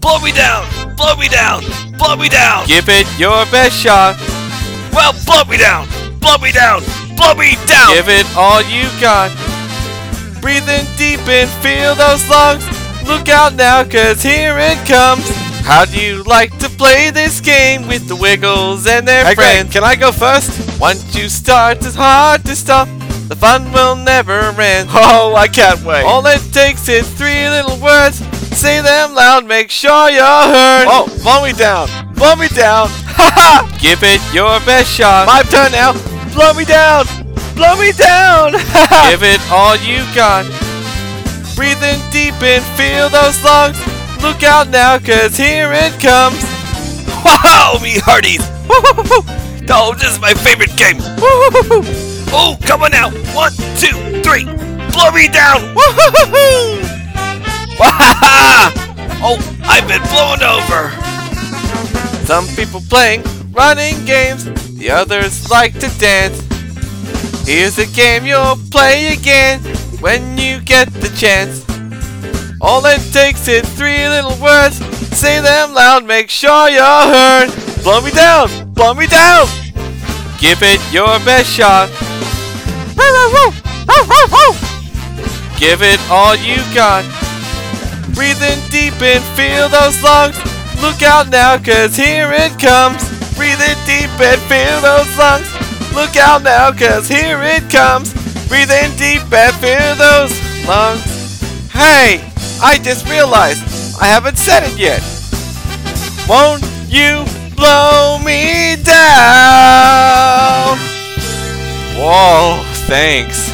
Blow me down! Blow me down! Blow me down! Give it your best shot. Well, blow me down! Blow me down! Blow me down! Give it all you got. Breathe in deep and feel those lungs. Look out now, 'cause here it comes. How do you like to play this game with the Wiggles and their friends? Greg, can I go first? Once you start, it's hard to stop. The fun will never end. Oh, I can't wait. All it takes is 3 little words. Say them loud, make sure you're heard. Oh, blow me down. Blow me down. Haha! Give it your best shot. My turn now. Blow me down. Blow me down. Give it all you got. Breathe in deep and feel those lungs. Look out now, 'cause here it comes. Wow, me hearties! Woo-hoo-hoo-hoo. Oh, this is my favorite game! Woo-hoo-hoo-hoo. Oh, come on now! 1, 2, 3! Blow me down! Woo-hoo-hoo-hoo. Wahaha! Oh, I've been blown over! Some people playing running games, the others like to dance. Here's a game you'll play again when you get the chance. All it takes is 3 little words. Say them loud, make sure you're heard. Blow me down. Blow me down. Give it your best shot. Give it all you got. Breathe in deep and feel those lungs. Look out now, 'cause here it comes. Breathe in deep and feel those lungs. Look out now, 'cause here it comes. Breathe in deep and feel those lungs. Hey, I just realized I haven't said it yet. Won't you blow me down? Whoa, thanks.